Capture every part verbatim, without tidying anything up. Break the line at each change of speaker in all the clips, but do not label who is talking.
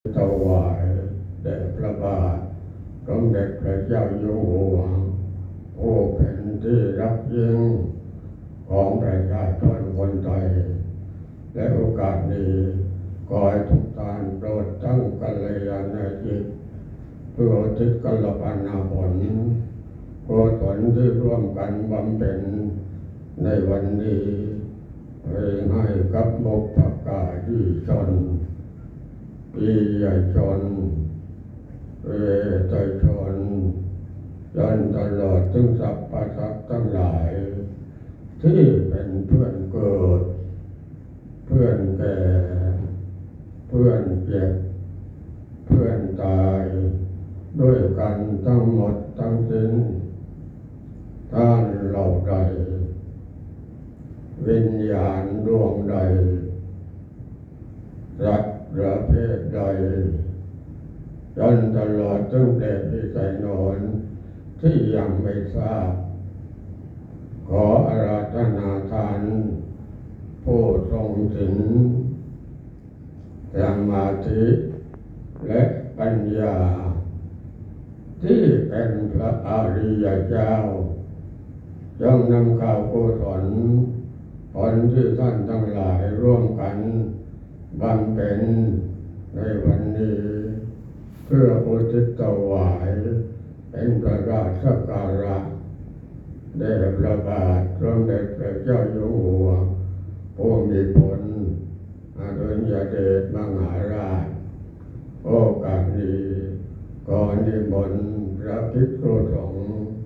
ถวายแด่พระบาทสมเด็จพระเจ้าอยู่หัวผู้เป็นที่รักยิ่งของประชาชนคนไทยและโอกาสนี้ขอให้ทุกท่านโปรดตั้งกัลยาณจิตเพื่ออุทิศกัลปนาผลกุศลที่ร่วมกันบำเพ็ญในวันนี้ให้กับบุพการีชนปิยชนเวทชนจนตลอดถึงสรรพสัตว์ทั้งหลายที่เป็นเพื่อนเกิดเพื่อนแก่เพื่อนเจ็บเพื่อนตายด้วยกันทั้งหมดทั้งสิ้นท่านเหล่าใดวิญญาณดวงใดสัตว์ประเภทใดจนตลอดถึงเด็กที่ใจนอนที่ยังไม่ทราบขออาราธนาทานผู้ทรงศีลสมาธิและปัญญาที่เป็นพระอริยเจ้าจงนำข่าวกุศลผลที่ท่านทั้งหลายร่วมกันบำเพ็ญในวันนี้เพื่ออุทิศถวายเป็นพระราชการะแด่พระบาทสมเด็จพระเจ้าอยู่หัวผู้มีพลอดุลยเดชมหาราชโอกาสนี้ขอนิมนต์พระภิกษุสงฆ์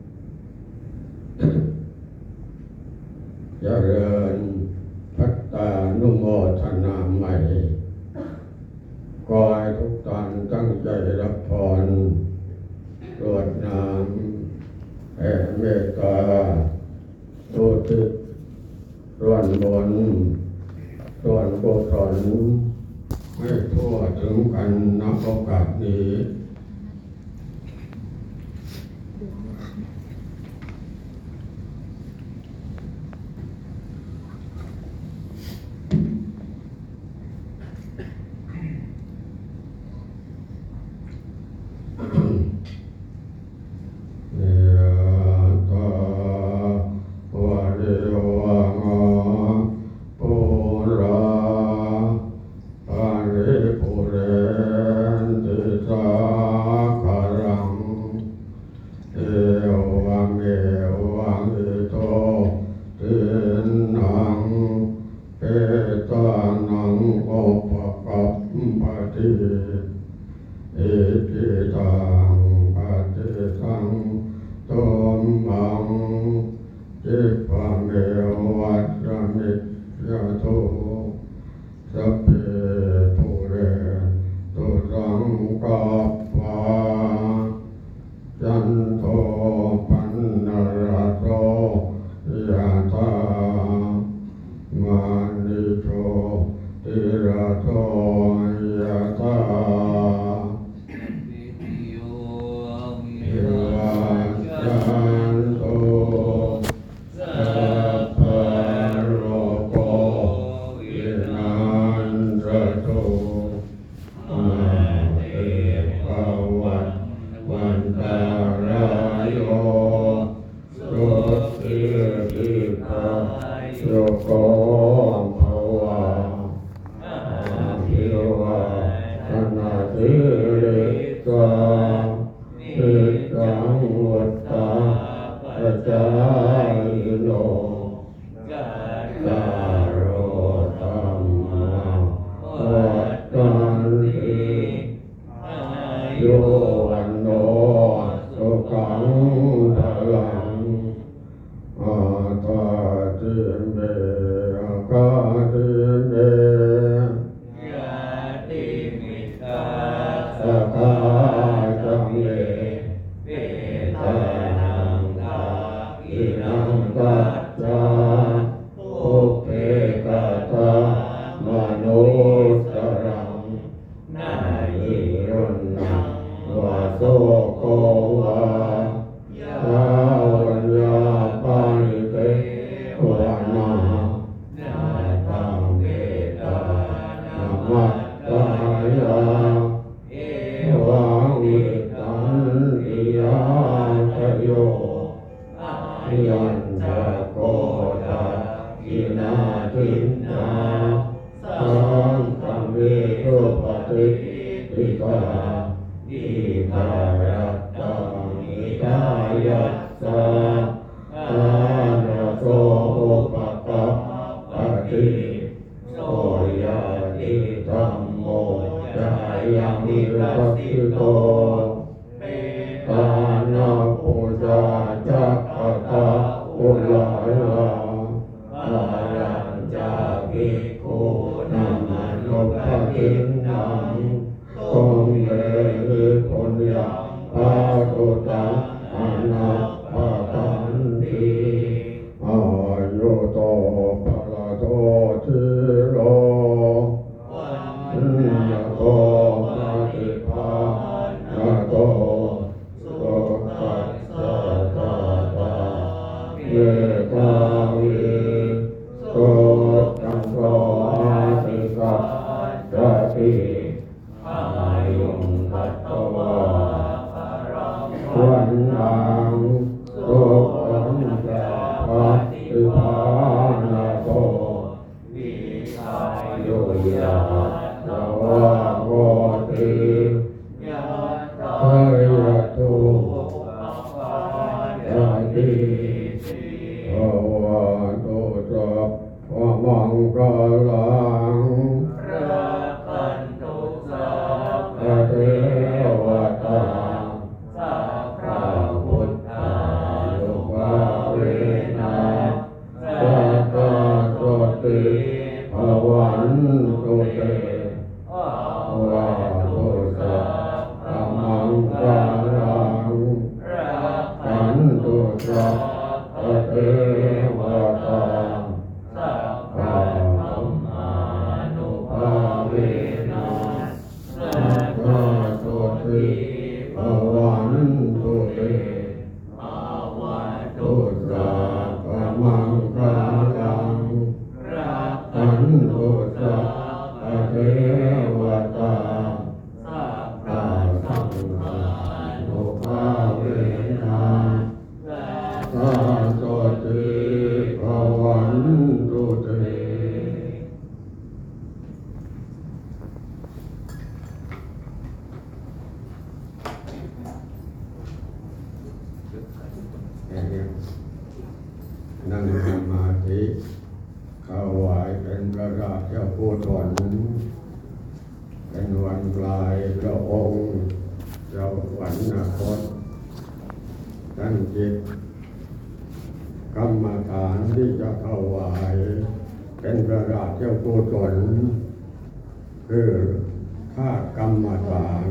เจริญพัตตานุโมทนาใหม่ขอให้ทุกท่านตั้งใจรับพรกรวดน้ำแผ่เมตตาอุทิศส่วนบุญส่วนกุศลให้ทั่วถึงกันณโอกาสนี้ทิตาอิทายัตตังอิทายัสสะอานาโสอุปกัปปติโสยติธัมโมจายังวิรัสสิโตตานาปุจาจักขตาอุลาลาอายัญจาภิกขุนามานุภาทินังตงเมหิปุญญาภาตุตังอนัปปะตันติอายุโตภะโตทิโรวันยโตปฏิภาณโตสุขัสสะตาตาเมตาวิโสตังโสอาติกัสสะติอายุคัตตวาวันนังสุขันตะปฏิภาณโตวิชายุยาสวะโหติยะตายะตุยะติภวะตุสัพพะมังคลังรักขันตุสัพพะเทวตาสัพพะพุทธานุภาเวนะสัทธาโสติภวันตุเตภวะตุสัพพะมังคลังรักขันตุสัพพะเทวตาสัพพะธัมมานุภาเวนะสัทธาโสติภวันตุเตภวะตุสัพพะมังคลังรักขันตุสัพพะเทวตาสัพพะธัมมานุภาเวนะสัทธาโสติภวันตุเตนั่งสมาธิเข้าไหวเป็นพระราชาผู้ถนเป็นวันกลายพระองค์เจ้าสวรรคตตั้งจิตกรรมฐานที่จะเข้าไหวเป็นพระราชาผู้ถนคือท่ากรรมฐาน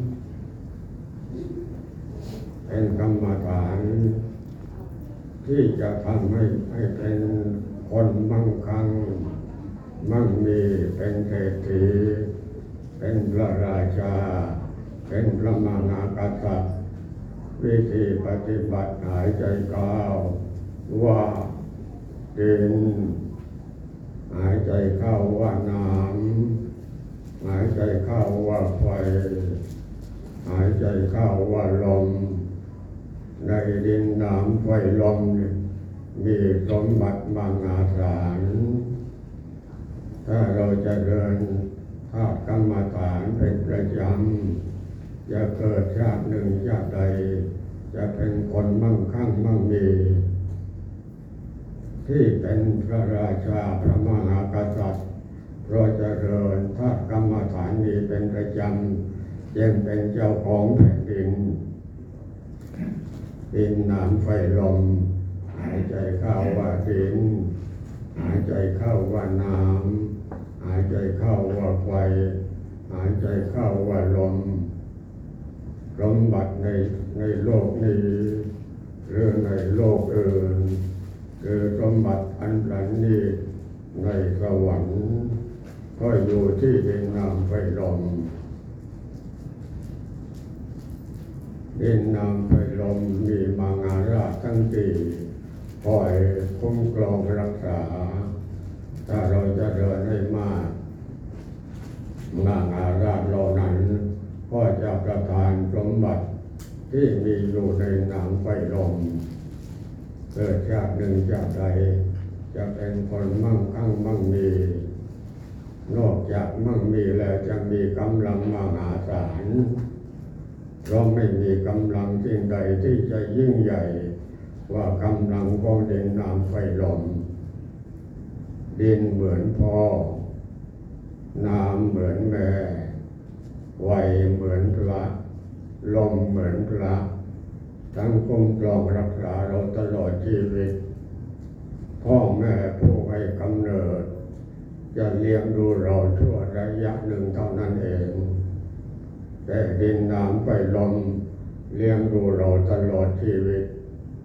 เป็นกรรมฐานที่จะทำให้ให้เป็นคนมั่งคั่งมั่งมีเป็นเศรษฐีเป็นพระราชาเป็นพระมหากษัตริย์วิธีปฏิบัติหายใจเข้าว่าดินหายใจเข้าว่าน้ำหายใจเข้าว่าไฟหายใจเข้าว่าลมในดินน้ำไฟลมมีสมบัติมหาศาลถ้าเราจะเดินธาตุกรรมฐานเป็นประจำจะเกิดชาติหนึ่งชาติใดจะเป็นคนมั่งคั่งมั่งมีที่เป็นพระราชาพระมหากษัตริย์เพราะจะเดินธาตุกรรมฐานนี้เป็นประจำยังเป็นเจ้าของแผ่นดินดินน้ำไฟลมหายใจเข้าว่าดินหายใจเข้าว่าน้ำหายใจเข้าว่าไฟหายใจเข้าว่าลมสมบัติในในโลกนี้หรือในโลกอื่นคือสมบัติอันประณีตในสวรรค์ก็อยู่ที่ดินน้ำไฟลมดินน้ำไฟลมมีมังอาราชทั้งสี่คอยคุ้มครองรักษาถ้าเราจะเดินให้มากมังอาราชเหล่านั้นก็จะประทานสมบัติที่มีอยู่ในน้ำไฟลมเกิดชาติหนึ่งชาติใดจะเป็นคนมั่งคั่งมั่งมีนอกจากมั่งมีแล้วจะมีกำลังมหาศาเพราะไม่มีกำลังสิ่งใดที่จะยิ่งใหญ่กว่ากำลังของดินน้ำไฟลมดินเหมือนพ่อน้ำเหมือนแม่ไฟเหมือนพระลมเหมือนพระทั้งคุ้มครองรักษาเราตลอดชีวิตพ่อแม่ผู้ให้กำเนิดจะเลี้ยงดูเราชั่วระยะหนึ่งเท่านั้นเองแต่ดินน้ำไฟลมเลี้ยงดูเราตลอดชีวิต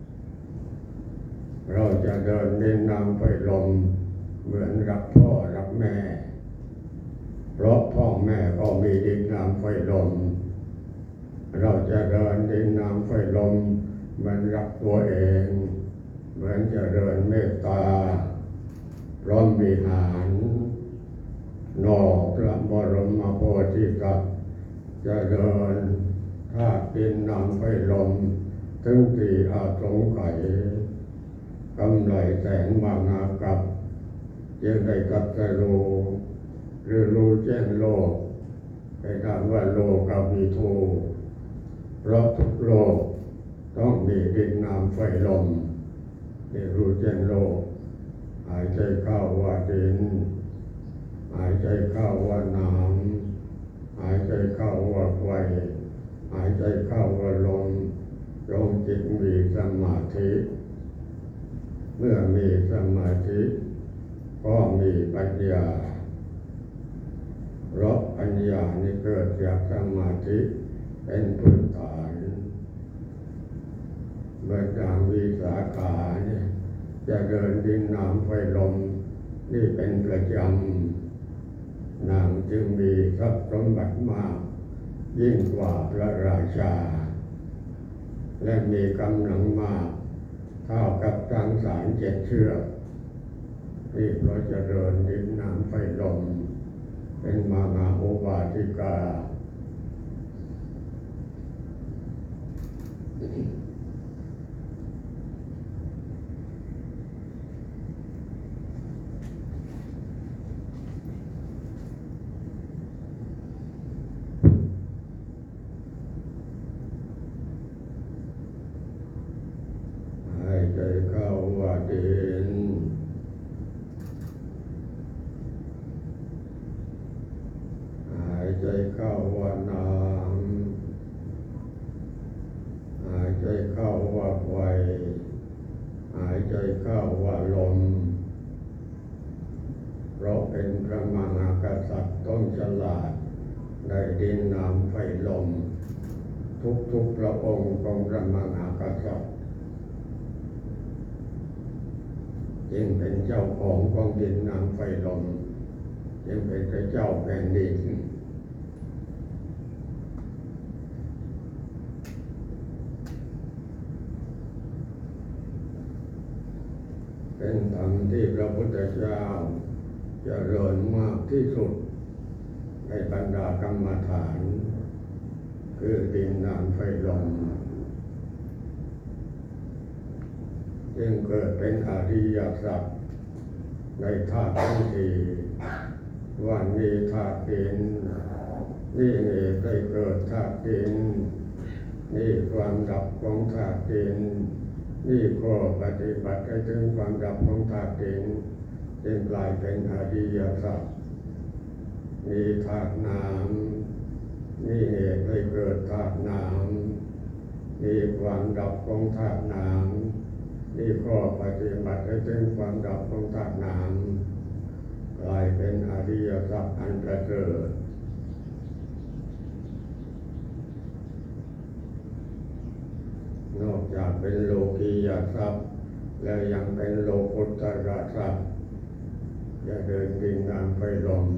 เราจะเดินดินน้ำไฟลมเหมือนรักพ่อรักแม่เพราะพ่อแม่ก็มีดินน้ำไฟลมเราจะเดินดินน้ำไฟลมเหมือนรักตัวเองเหมือนจะเดินเมตตาพร้อมวิหารนอพระบรมโพธิสัตว์จะเดินธาตุดินน้ำไฟลมถึงสี่อาสงไขยกำไรแสนมางากับจึงได้กัตตรู้หรือรู้แจ้งโลกให้คำว่าโลกาวิทูเพราะทุกโลกต้องมีดินน้ำไฟลมที่รู้แจ้งโลกหายใจเข้าว่าดินหายใจเข้าว่าน้ำหายใจเข้าว่าไฟหายใจเข้าว่าลมลงจิตมีสมาธิเมื่อมีสมาธิก็มีปัญญาเพราะปัญญานี่เกิดจากสมาธิเป็นพื้นฐานเมื่อทางวิสาขาเนี่ยจะเดินดินน้ำไฟลมนี่เป็นประจำนางจึงมีทรัพย์สมบัติมากยิ่งกว่าพระราชาและมีกำลังมากเท่ากับสังสารเจ็ดเชือกนี่เพราะจะเดินดินน้ำไฟลมเป็นมหาโอวาทิกาหายใจเข้าว่าดินหายใจเข้าว่าน้ำหายใจเข้าว่าไฟหายใจเข้าว่าลมเพราะเป็นพระมหากษัตริย์ต้องฉลาดในดินน้ำไฟลมทุกๆพระองค์ของพระมหากษัตริย์จึงเป็นเจ้าของของดินน้ำไฟลมจึงเป็นพระเจ้าแผ่นดินเป็นธรรมที่พระพุทธเจ้าเจริญมากที่สุดในบรรดากรรมฐานคือดินน้ำไฟลมจึงเกิดเป็นอริยสัจในธาตุทั้งสี่ว่ามีธาตุดินนี่เหตุได้เกิดธาตุดินนี่ความดับของธาตุดินนี่ข้อปฏิบัติให้ถึงความดับของธาตุดินจึงกลายเป็นอริยสัจมีธาตุน้ำนี่เหตุให้เกิดธาตุน้ำนี่ความดับของธาตุน้ำนี่ข้อปฏิบัติให้ถึงความดับของธาตุน้ำกลายเป็นอริยสัจอันประเสริฐนอกจากเป็นโลกียทรัพย์แล้วยังเป็นโลกุตตรทรัพย์จะเดินดินน้ำไฟลม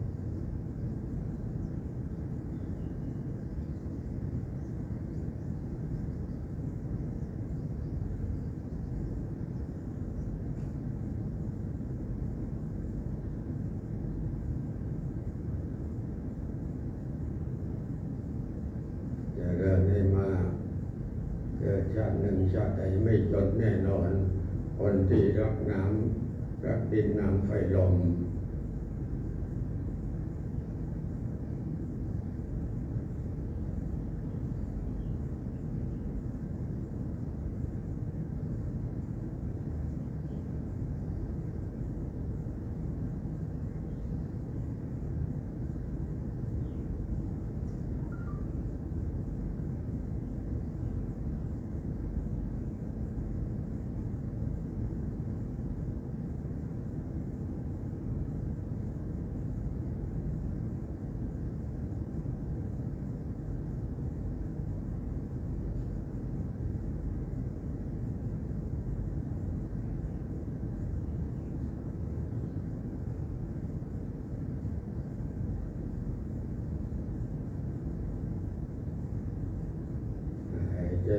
จะเดินให้มากเกิดชาติหนึ่งชาติใดไม่จนแน่นอนคนที่รักน้ำรักดินน้ำไฟลม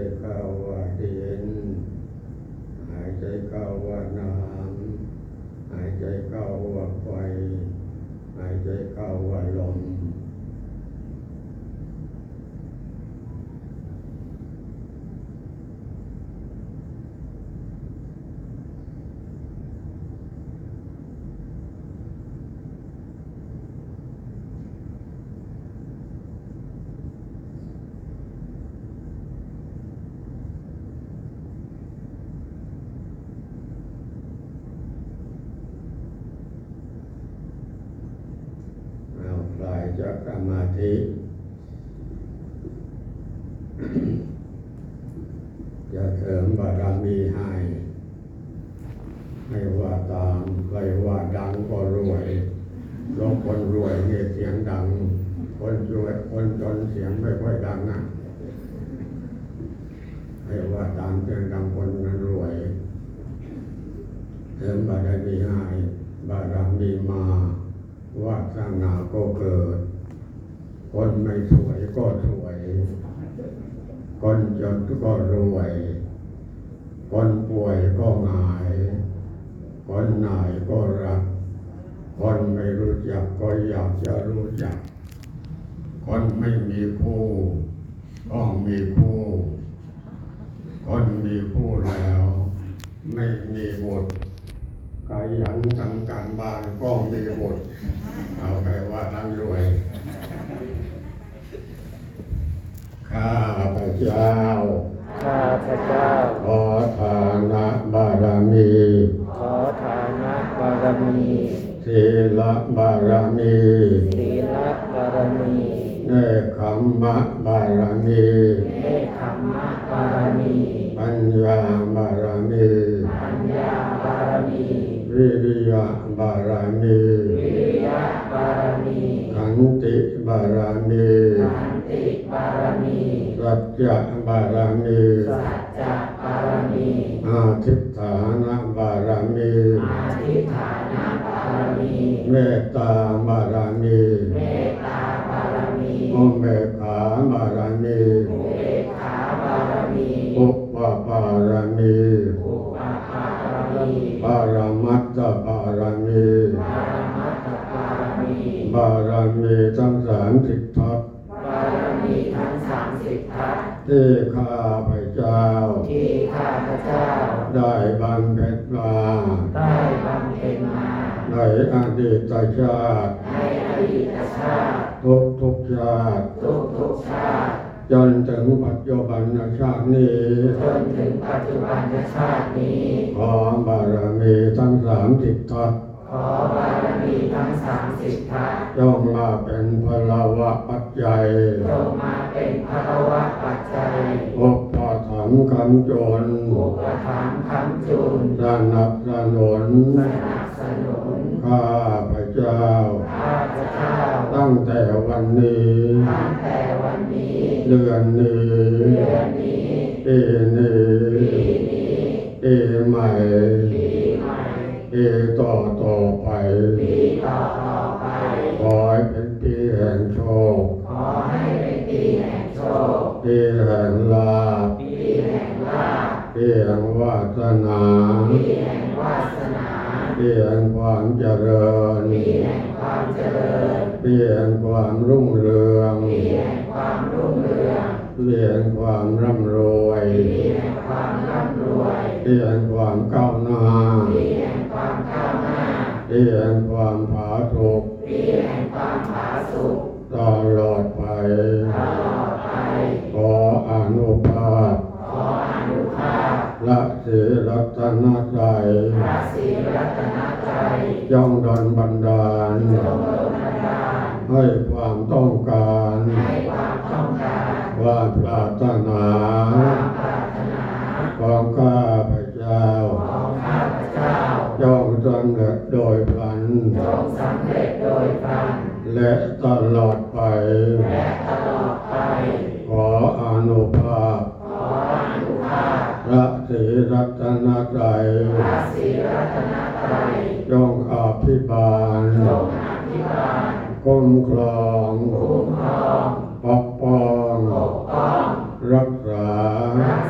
เข้าว่าดินหายใจเข้าว่าน้ำหายใจเข้าว่าไฟหายใจเข้าว่าลมคลายจากสมาธิจะเสริมบารมีให้ไม่ว่าตามใครว่าดังก็รวยเพราะคนรวยเนี่ยเสียงดังคนรวยคนจนเสียงไม่ค่อยดังนะให้ว่าตามเสียงดังคนนั้นรวยเสริมบารมีให้บารมีมาวาสนาก็เกิดคนไม่สวยก็สวยคนจนก็รวยคนป่วยก็หายคนหน่ายก็รักคนไม่รู้จักก็อยากจะรู้จักคนไม่มีคู่ก็มีคู่คนมีคู่แล้วไม่มีบุตรขยันทำการบ้านก็มีบุตรเอาไปว่าทั้งรวยข้าพเจ้า
ข้าพเจ้า
ขอฐานะบารมี
ขอฐานะบารมี
ศีลบารมี
ศีลบารมี
เนคขมมะบารมี
เนคขมมะบารมี
ปัญญาบารมี
ปัญญาบารมี
วิริยะบารมี
วิริยะบารมี
ขันติบารมี
ขันติบารมี
สัจจะบารมี
สัจจะบารมี
อาทิฏฐานะบารมี
อาทิฏฐานะบารมี
เมตตาบารมี
เมตตาบารมี
อุเบกขาบารมี
อุเบกขาบารมี
อุปปารมี
อุปปารมี
ปรมัตถบารมี
ปรมัตถบารมี
บารมีทั้งสามสิบทัศ
บารมีทั้งสามสิบทัศ
ที่ข้าพเจ้า
ที่ข้าพเจ้า
ได้บำเพ็ญมา
ได้บำเพ็ญมา
ในอดีตชาติ
ในอดีตชาติ
ทุกทุกชาติ
ทุกทุกชาติ
จนถึงปัจจุบันชาตินี้
จนถึงปัจจุบันชาตินี้
ขอบารมีทั้งสามสิบทัศ
ขอบารมีทั้งสามสิบทัศ
จงมาเป็นพลวะปัจจัย
จงมาเป็นพลวะปัจจัย
อุปถัมภ์คำจุน
อุปถัมภ์คำจุน
สนับสนุน
สนับสนุน
ข้าพเจ้า
ข้าพเจ้า
ตั้งแต่วันนี้
ตั้งแต่วันนี้
เดือนนี้
เดือนนี้
ปีนี้
ปีนี้
ปีใหม่
ปีใหม่
ปีต่อต่อไป
ปีต่อต่อไป
ขอให้เป็นปีแห่งโชค
ขอให้เป็นปีแห่งโชค
ปีแห่งลาภ
ปีแห่งลาภ
ปีแห่งวาสนา
ปีแห่งวาสนา
ปีแห่งความเจริญ
ปีแห่งความเจริญ
ปีแห่งความรุ่งเรือง
ปีแห่งความรุ่งเรือง
ปีแห่งความร่ำรวย
ปีแห่งความร่ำรวย
ปีแห่งความก้าวหน้า
ปีแห่งความก้าวหน้า
ปีแห่งความผาสุก
ปีแห่งความผาสุก
ตลอดไป
ตลอดไป
ขออนุภาพ
ขออนุภาพ
พระศรีรัตนตรัย
พระศรีรัตนตรัย
ย่อมดลบันดาล
ย่อมดลบันดาล
ให้ความต้องการ
ให้ความต้องการ
ความปรารถนา
ความปรารถนา
ของข้าพเจ้า
ของข้าพเจ้า
จงสำเร็จโดยพลัน
จงสำเร็จโดยพลัน
และตลอดไป
และตลอดไป
ขออนุภาพ
ขออนุภาพ
พระศรีรัตนตรัย
พระศรีรัตนตรัย
จงอภิบาล
จงอภิบาล
คุ้มครอง
คุ้มครอง
ปกป้อง
ปกป้อง
รักษา
รัก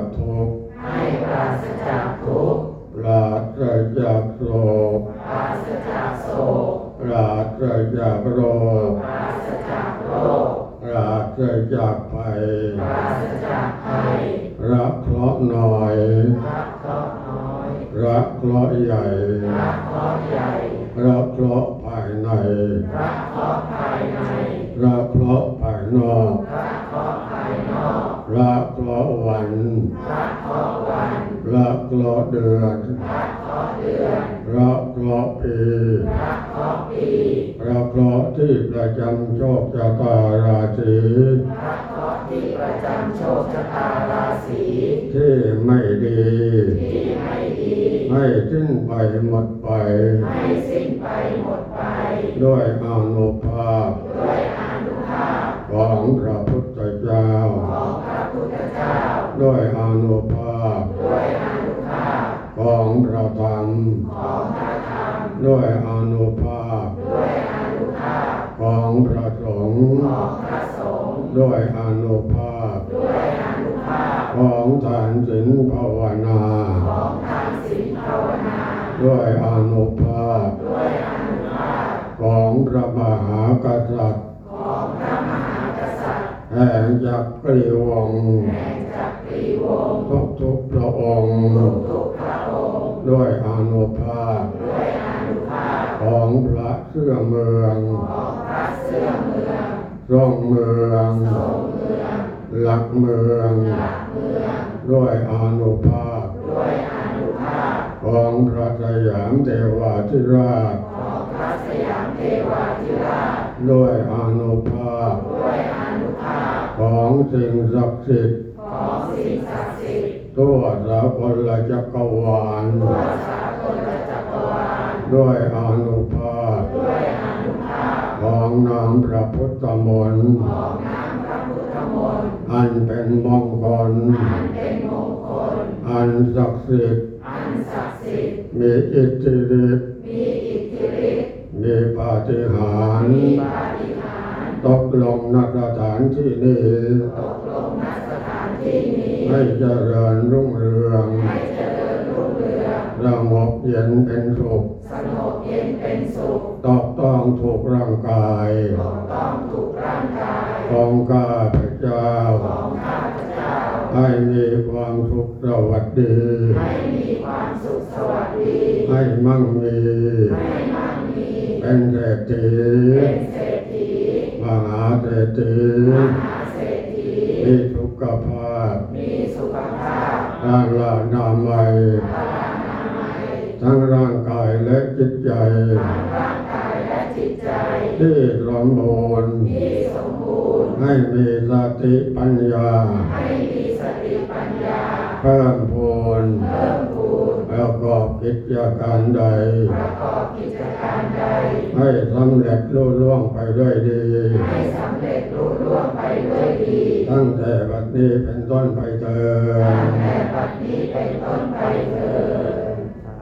ทุกข์
ให้ปราศจากทุกข์
ปราศจากโศก
ปราศจากโศก
ปราศจากโรค
ปราศจากโรค
ปราศจากภัย
ปราศจากภัย
รักเคราะห์น้อย
รักเคราะห์น้อย
รักเคราะห์ใหญ่
รักเคราะห์ใหญ่
รักเคราะห์ภายใน
รักเคราะห์ภายใน
รักเคราะห์ภายนอก
รักเคราะห์ภายนอก
รักเคราะห์วัน
รักเคราะห์วัน
รักเคราะห์เดือน
รักเคราะห์เดือน
รักเคราะห์ปี
รักเคราะห์ปี
รักเคราะห์ที่ประจำโชคชะตาราศี
รักเคราะห์ที่ประจำโชคชะตาราศี
ที่ไม่ดี
ที่ไม่ดี
ให้สิ้นไปหมดไป
ให้สิ้นไปหมดไป
ด้วยอานุภาพ
ด้วยอานุภาพ
ของพระพุทธเจ้า
ของพระพุทธเจ้า
ด้วยอานุภาพ
ด้วยอานุภาพ
ของพระธรรม
ของพระธรรม
ด้วยอานุภาพ
ด้วยอานุภาพ
ของพระสงฆ์
ของพระสงฆ์
ด้วยอานุภาพ
ด้วยอานุภาพ
ของทานศีลภาวนา
ของทานศีลภาวนา
ด้วยอานุภาพ
ด้วยอานุภาพ
ของพระมหากษัตริย์
ของพระมหากษัตริย์
แห่งจักรีวงศ์
แห่งจักรีวงศ์
ทุกทุกๆพระองค์
ทุกพระองค์
ด้วยอานุภาพ
ด้วยอานุภาพ
ของพระเสื้อเมือง
ของพระเสื้อเมือง
ร่องเมือง
ทรงเมือง
หลักเมือง
หลักเมือง
ด้วยอานุภาพ
ด้วยอานุภาพ
ของพระสยามเทวาธิราช
ของพระสยามเทวาธิราช
ด้วยอานุภาพ
ด้วยอานุภาพ
ของสิ่งศักดิ์สิทธิ์
ของสิ่งศักดิ์สิทธิ์
ทั่วสากลจักรวาล
ทั่วสากลจักรวาล
ด้วยอานุภาพ
ด้วยอานุภาพ
ของน้ำพระพุทธมนต์
ของน้ำพระพุทธมนต์
อันเป็นมงคล
อันเป็นมงคล
อันศักดิ์สิทธิ์
อันศักดิ์สิทธิ์
มีอิทธิฤทธิ์
มีอิทธิฤทธิ์
มีปาฏิหาริ
มี
ย์
ปาฏิหาริย์
ตกลงณสถานที่นี้
ตกลงณสถานที่นี้
ให้เจริญรุ่งเรือง
ให้เจริญรุ่งเรือง
สงบเย็นเป็นสุข
สงบเย็นเป็นสุข
ตอกต้องถูกร่างกาย
ถูกต้องถูกร่างกาย
ของข้าพเจ้า
ของข้าพเจ้า
ให้มีความสุขสวัสดี
ให้มีความสุขสวัสดี
ให้มั่งมี
ให้มั่งมี
เป็นเศรษฐี
เป็นเศรษฐี
มหาเศรษฐี
มหาเศรษฐี
มีสุขภาพ
มีสุขภาพ
ร่างลานามัย
พลานามัย
ทั้งร่างกายและจิตใจ
ทั้งร่างกายและจิตใจ
ที่สมบูรณ์
ที่สมบูรณ์
ให้มีสติปัญญา
ให้มีสติปัญญา
เพิ่มพูน
เพิ่มพูน
ประกอบกิจการใด
ประกอบกิจการใด
ให้สำเร็จลุล่วงไปด้วยดี
ให้สำเร็จลุล่วงไปด้วยดี
ตั้งแต่บัดนี้เป็นต้นไปเถิด
ตั้งแต่บัดนี้เป็นต้นไปเถิด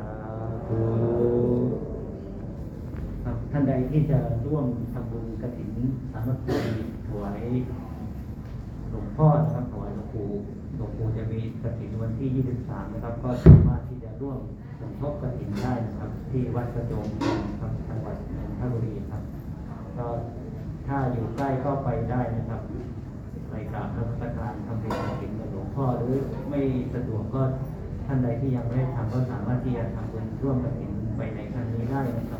ครับท่านใดที่จะร่วมทำบุญกฐินสามัคคีถวายหลวงพ่อนะครับถวายหลวงปู่หลวงปู่จะมีกฐินวันที่ยี่สิบสามนะครับก็สามารถที่จะร่วมสมทบกฐินได้นะครับ ที่วัดกระโจมครับจังหวัดนนทบุรีครับก็ถ้าอยู่ใกล้ก็ไปได้นะครับไปกราบนมัสการทำบุญกฐินกับหลวงพ่อหรือไม่สะดวกก็ท่านใดที่ยังไม่ได้ทำก็สามารถที่จะทำบุญร่วมกฐินไปในครั้งนี้ได้นะครับ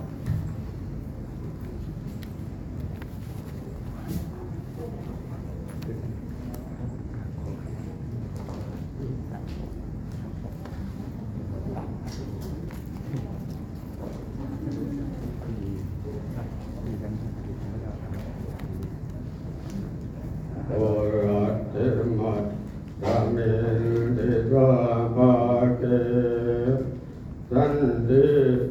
โอรัตเตมัตตาเมติวาภาเกสันติ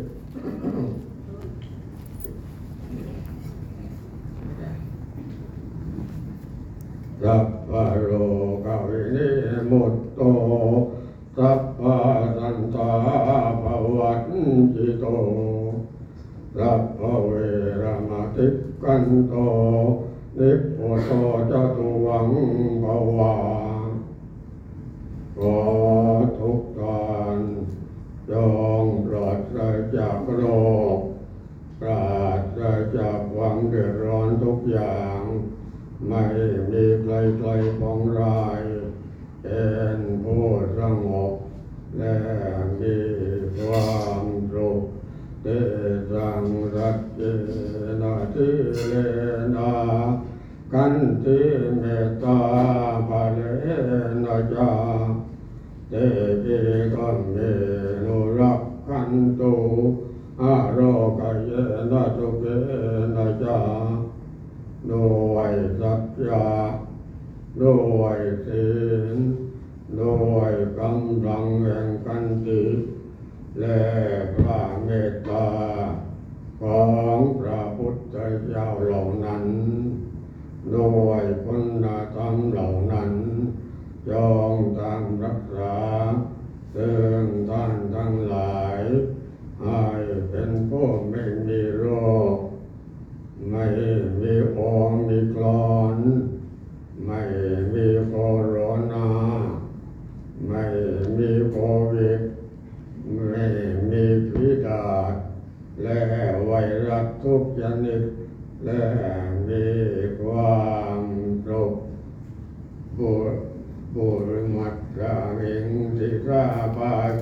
สัพพะโลกวินิมุตโตสัพพะสันตาภวัตจิโตสัพพะเวรมติกันโตนิพพุโตจตุวังภวาโอขอทุกท่านจงปราศจากโรคปราศจากความเดือดร้อนทุกอย่างไม่มีใครใครปองร้ายเป็นผู้สงบและมีความสุขเตสังรัจเจนะทิเลนะกันติเมตตาภะเลนะจาเตปิกัมเมนุรักขันตุอาโรกะเยนะทุเกนะจาด้วยสัจจะด้วยศีลด้วยกำลังแห่งกันติและพระเมตตาของพระพุทธเจ้าเหล่านั้นด้วยคุณธรรมเหล่านั้นจงตามรักษาซึ่งท่านทั้งหลายให้เป็นผู้ไม่มีโรคไม่มีโอมิครอนไม่มีโคโรนาไม่มีโควิดไม่มีฝีดาษและไวรัสทุกชนิดและมีความสุขบุบุริมัตตามิงสิกขาปะเก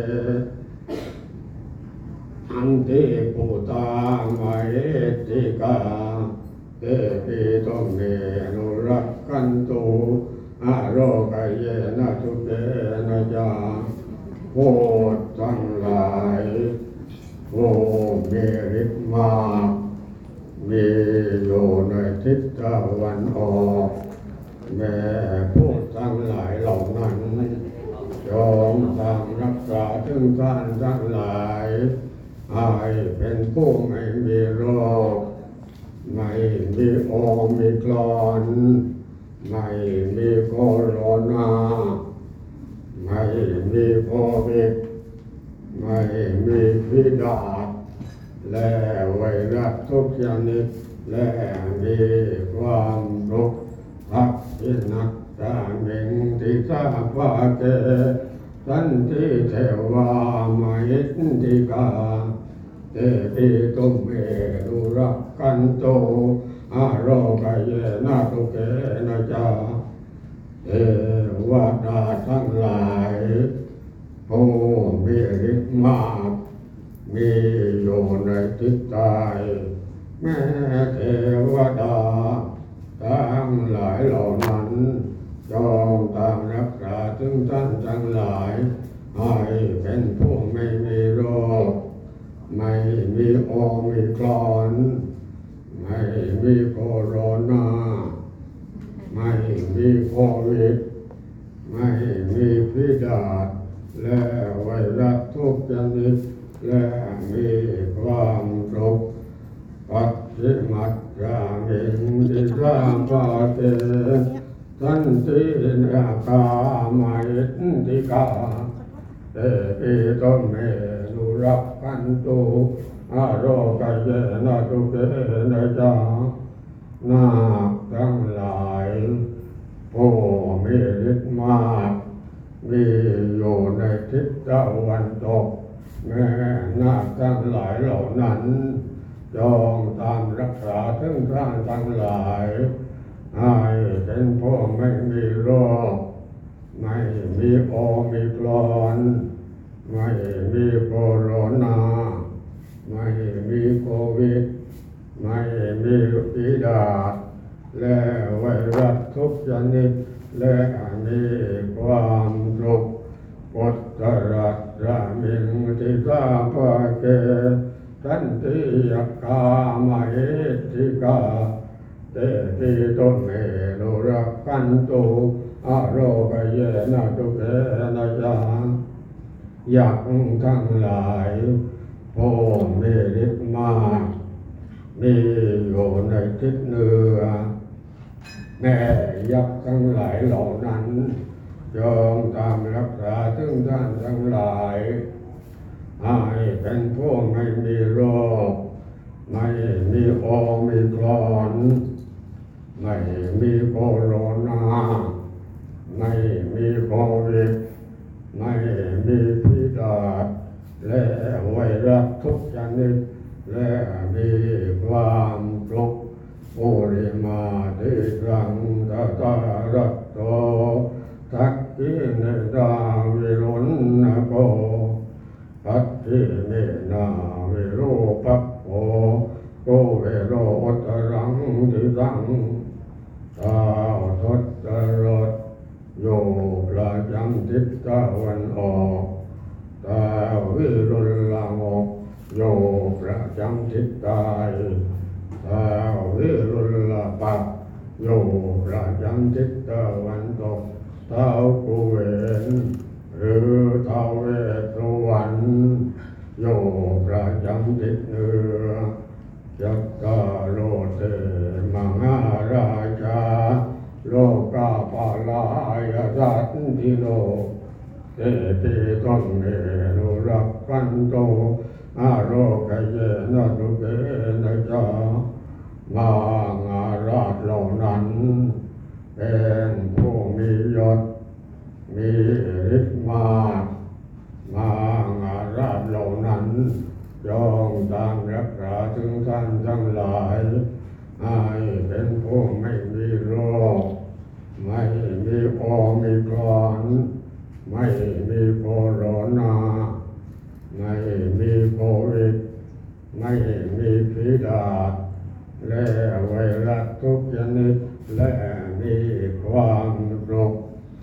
อันติปุตตามาเอติกาเตปิโตเมนุรักขันตุอาโรกะเยนะทุเกนะจาผู้ทั้งหลายผู้มีฤทธิ์มากมีอยู่ในทิศตะวันออกแม้ผู้ทั้งหลายเหล่านั้นจงตามรักษาถึงท่านทั้งหลายให้เป็นผู้ไม่มีโรคไม่มีโอมิครอนไม่มีโคโรนาไม่มีโควิดไม่มีฝีดาษและไวรัสทุกชนิดและมีความสุขภักดินักตามิงติสาภะเกสันติเทวามหิทธิกาเตปิตุเมนุรักขันตุอาโรกะเยนะทุเกนะจาเทวดาทั้งหลายผู้มีฤทธิ์มากมีอยู่ในจิตใจแม้เทวดาทั้งหลายเหล่านั้นจงตามรักษาถึงท่านทั้งหลายให้เป็นผู้ไม่มีโรคไม่มีโอมิครอนไม่มีโคโรนาไม่มีโควิดไม่มีฝีดาษและไวรัสทุกชนิดและมีความสุขปัจฉิมัตตามิงติสาภะเกสันตินาคามาหิทธิกาเตปิโตเมนุรักขันตุอาโรกะเยนะทุเกนะจานาคทั้งหลายผู้มีฤทธิ์มากมีอยู่ในทิศตะวันตกแม้นาคทั้งหลายเหล่านั้นจงตามรักษาถึงท่านทั้งหลายให้เป็นผู้ไม่มีโรคไม่มีโอมิครอนไม่มีโคโรนาไม่มีโควิดไม่มีฝีดาษและไวรัสทุกชนิดและมีความสุขปุตตรัสสะมิงติสาภะเกสันติยัคคามหิทธิกาเตปิโตเมนุรักขันตุอาโรกะเยนะทุเกนะจายักษ์ทั้งหลายผู้มีฤทธิ์มากมีอยู่ในทิศเหนือแม่ยักษ์ทั้งหลายเหล่านั้นจงตามรักษาถึงท่านทั้งหลายให้เป็นผู้ไม่มีโรคไม่มีโอมิครอนไม่มีโคโรนาไม่มีโควิดไม่มีพิษาจและไวรัสทุกชนิดและมีความสุขปุริมาทิสังตตารัตโตทักขิเนตาวิรุณโกทักขิเนนาวิรูปัปโปโกเวโรตรังทิสังตาทศรถโยประจำทิศตะวันออกตาวิรุณลังอกโยประจำทิศใต้ตาวิรุณละปักโยประจำทิศตะวันตกเท้ากุเวนหรือเท้าเวสสุวรรณโยประจำทิศเหนือจัตตาโลเตมหาราชาโลกาภาลายสัตติโลเตปิตังเมนุรักขันโตอาโรกเยนะตุเกนะจามางาราชเหล่านั้นเป็นผู้มียศมีฤทธิ์มากมางาราชเหล่านั้นจงตามรักษาถึงท่านทั้งหลายให้เป็นผู้ไม่มีโรคไม่มีโอมิครอนไม่มีโคโรนาไม่มีโควิดไม่มีฝีดาษและไวรัสทุกชนิดและมีความสุข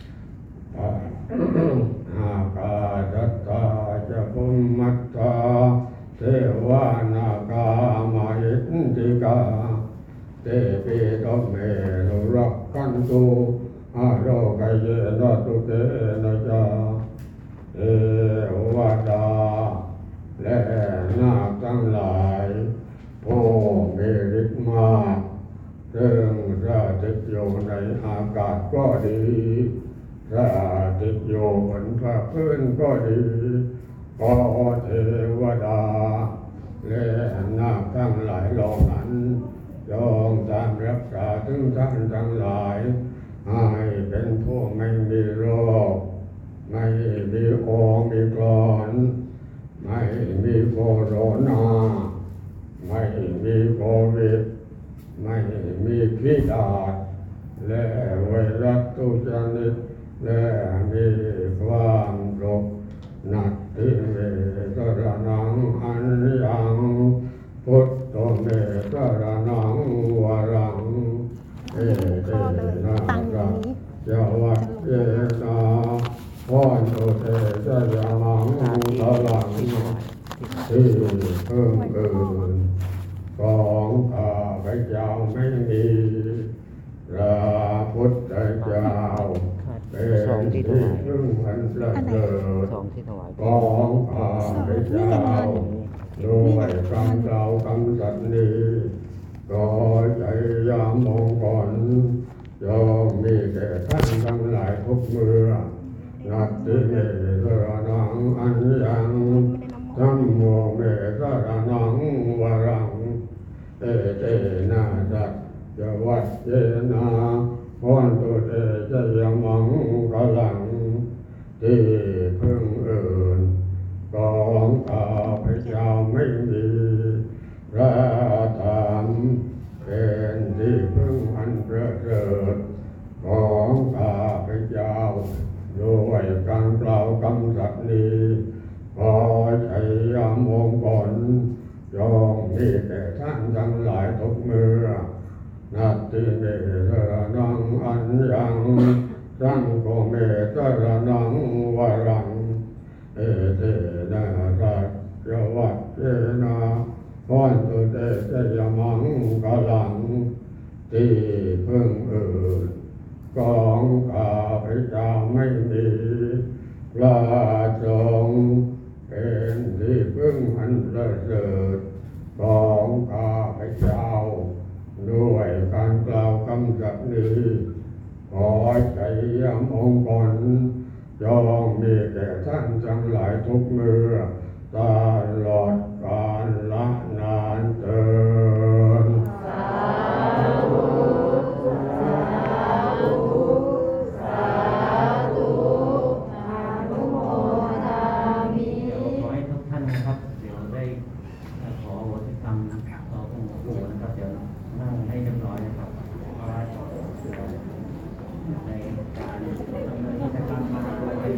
อากาศตาจะพุมมัตตาเทวานากามาอินทิกาเตปิตเมนุรักขันตุอาโรกเยนะตุเกนะจาเทวดาและนาคทั้งหลายผู้มีฤทธิ์มากซึ่งถ้าติดอยู่ในอากาศก็ดีถ้าติดอยู่บนภาคพื้นก็ดีก็เทวดาและนาคทั้งหลายเหล่านั้นจงตามรักษาถึงท่านทั้งหลายให้เป็นผู้ไม่มีโรคไม่มีโอมิครอนไม่มีโคโรนาไม่มีโควิดไม่มีพิษดาษและไวรัสทุกชนิดและมีความสุขนัตถิเมสรณังอัญญังพุทโธเมสรณังวรังเอเตนะระยะวัตเยนะวันโตเตชะยามังตะลังที่เพิ่มเอินของข้าพเจ้าไม่มีพระพุทธเจ้าเป็นที่พึ่งอันประเสริฐของข้าพเจ้าด้วยคำกล่าวคำสัตย์นี้ก็ใจยามมองก่อนจงมีแก่ท่านทั้งหลายทุกเมื่อนัตติเมสรณังอัญญังธัมโมเมสรณังวรังเอเตนะสัจวัตเยนะวันตุเตชะยามังกลังที่พึ่งอื่นของข้าพเจ้าไม่มีพระธรรมเป็นที่พึ่งอันประเสริฐของข้าพเจ้าด้วยการกล่าวคำสัตย์นี้ขอชัยยามงคลจงมีแก่ท่านทั้งหลายทุกเมื่อนัตติเมสรณังอัญญังสังโฆเมสรณังวรังเอเตนะสัจวัตเยนะวันตุเตชะยามังกลังที่พึ่งอื่นของข้าพเจ้าไม่มีพระสงฆ์เป็นที่พึ่งอันประเสริฐของข้าพเจ้าด้วยการกล่าวคำสัตย์นี้ขอชัยยมงคลจงมีแก่ท่านทั้งหลายทุกเมื่อตลอดกาลละนานเถิด
สาธุสาธุสา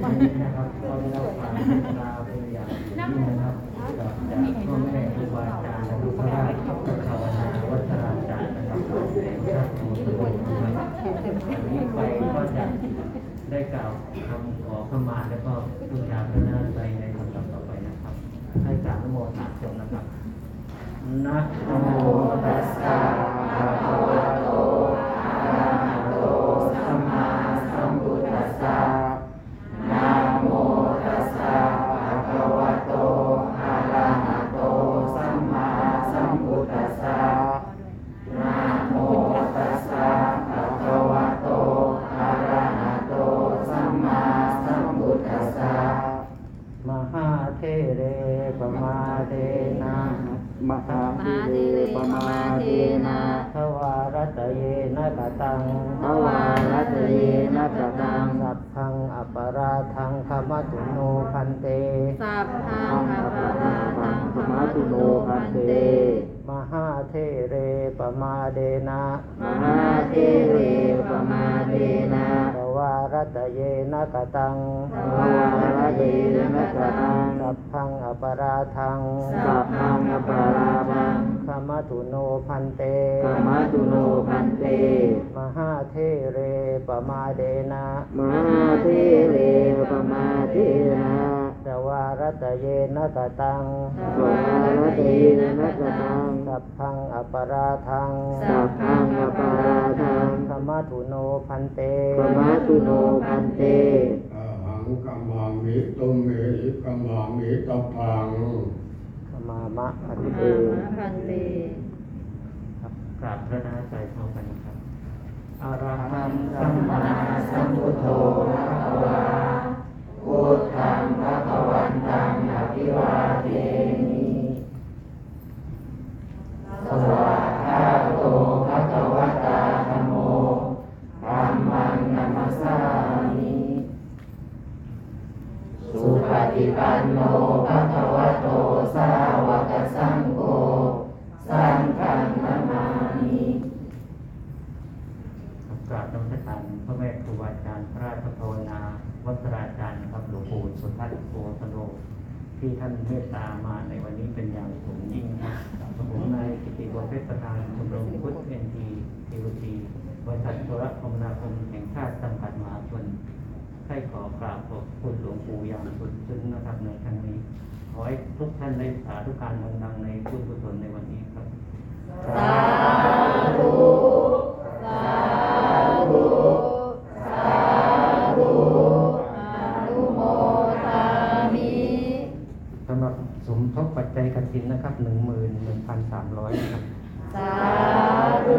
นี้นะครับก็ได้รับความเมตตาเป็นอย่างยิ่งนะครับจากพ่อแม่ครูบาอาจารย์และพระราชภาวนาวัฒนาจารย์นะครับชาติของตัวเองนะครับวันนี้ไปก็จะได้กล่าวคำขอขมาแล้วก็บูชาพระนาไปในลำดับต่อไปนะครับให้กล่าวนะโมสามจบนะครับนะโมตัสสะภะคะวะโตอะระหะโตสัมมาสัมพุทธัสสะนะโมตัสสะภะคะวะโตอะระหะโตสัมมาสัมพุทธัสสะนะโมตัสสะภะคะวะโตอะระหะโตสัมมาสัมพุทธัสสะมหาเทเรปมาเทนะมหาเทเรปมาเทนะทวารตเยนะกตังทวารตเยนะกตังสัพพังอปาราทังขมัตุโนพันเต
สัพพังอปาราทังขมัตุโนพันเต
มหาเทเรปมาเดนะ
มหาเทเรปมาเดนะ
ทวารตเยนะกตัง
ทวารตเยนะกตัง
สัพพังอปาราทัง
สัพพังอปาราทัง
ขมัตุโนพันเต
ขมัตุโนพันเต
มหาเทเรปมาเดนะ
มหาเทเรปมาเดนะ
ทวารตเยนะกตัง
ทวารตเยนะกตัง
สัพพังอปาราทัง
สัพพังอปาราทัง
ขมัตุโนพันเต
ขมัตุโนพันเต
อะหังกัมมามิตุเมหิกัมมามิตพัง
ขมามะพันเต
พันเต
ครับกราบพระนาใจเท่ากันนะครับอะระหังสัมมาสัมพุทโธภะคะวาพุทธังภะคะวันตังอภิวาเทมิสวากขาโตภะคะวะตาธัมโมธัมมังนัมมัสสามิสุปฏิปันโนภะคะวะโตสาวกสังโฆสังฆังนามามิกราบนมัสการพ่อแม่ครูบาอาจารย์พระราชภาวนาวัฒนาจารย์นะครับหลวงปู่สุทัศน์โกสโนที่ท่านเมตตามาในวันนี้เป็นอย่างสูงยิ่งครับผมนายกิติวงศ์เพชรประธานชมรมพุทธเอ็นทีทีวีทีบริษัทโทรคมนาคมแห่งชาติจำกัดมหาชนให้ขอกราบขอบคุณหลวงปู่อย่างสุดซึ้งนะครับในครั้งนี้ขอให้ทุกท่านได้สาธุการดังๆในบุญกุศลในวันนี้ครับ
สาธุสาธุสาธุอนุโมทามิ
สำหรับสมทบปัจจัยกฐินนะครับหนึ่งหมื่นหนึ่งพันสามร้อยครับ
สาธุ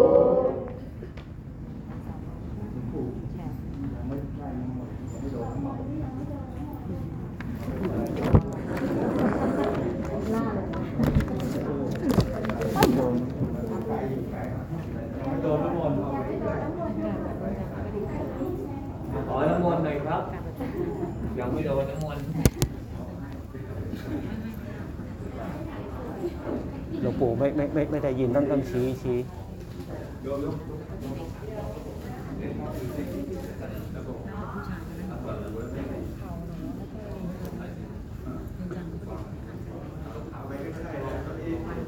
ขอน้ำมนต์หน่อยครับยังไม่โดนน้ำมนต์หลวงปู่ไม่ไม่ไม่ไม่ได้ยินต้องต้องชี้ชี้